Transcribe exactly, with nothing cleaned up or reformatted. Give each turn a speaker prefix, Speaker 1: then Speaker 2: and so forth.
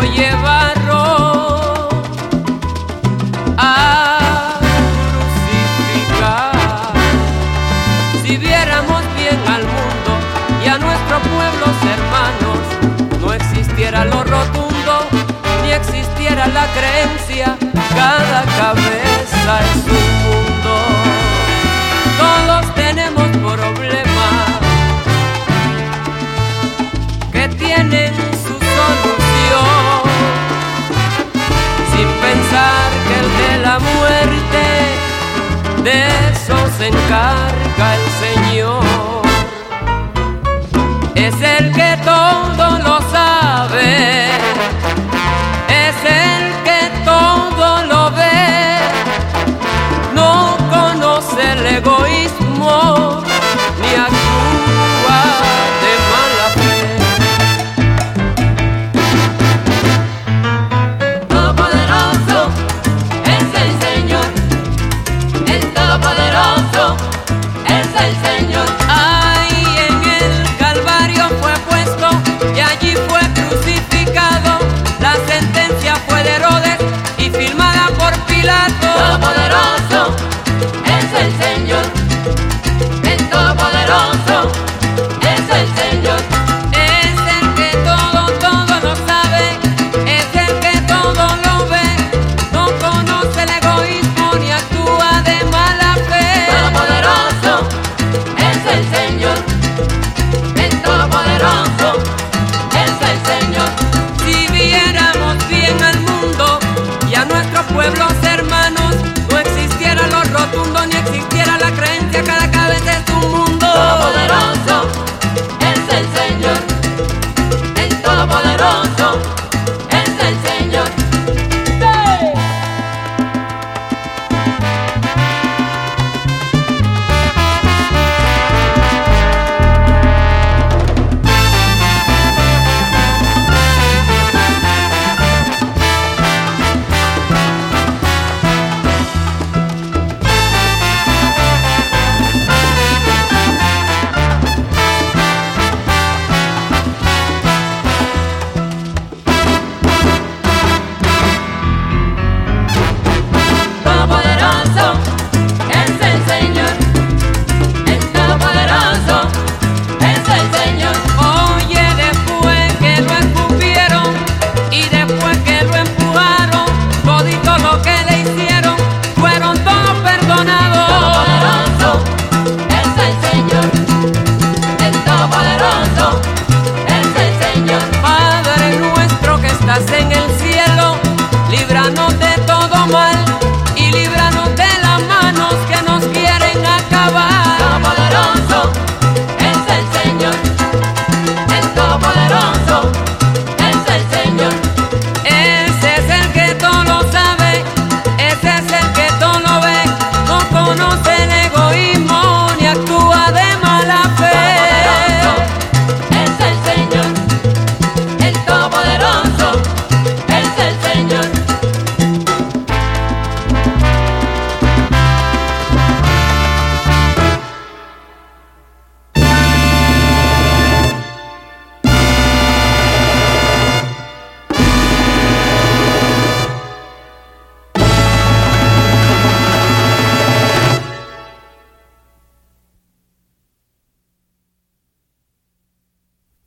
Speaker 1: lo llevaron a crucificar. Si viéramos bien al mundo y a nuestros pueblos hermanos, no existiera lo rotundo, ni existiera la creencia, cada cabeza es un mundo. Todos tenemos problemas que tienen su solución, sin pensar que el de la muerte, de eso se encarga el Señor. Es el que todo lo sabe, es el que todo lo ve, no conoce el egoísmo ni actúa de mala fe.
Speaker 2: Todopoderoso es el Señor, el Todopoderoso es el Señor.
Speaker 1: Ahí en el Calvario fue puesto y allí fue crucificado. La sentencia fue de Herodes y firmada por Pilato.
Speaker 2: Todopoderoso es el Señor, el Todopoderoso es el Señor.
Speaker 1: Es el que todo, todo lo sabe, es el que todo lo ve, no conoce el egoísmo ni actúa de mala fe.
Speaker 2: Todopoderoso es el Señor, el Todopoderoso es el Señor.
Speaker 1: Si viéramos bien al mundo y a nuestros pueblos hermanos,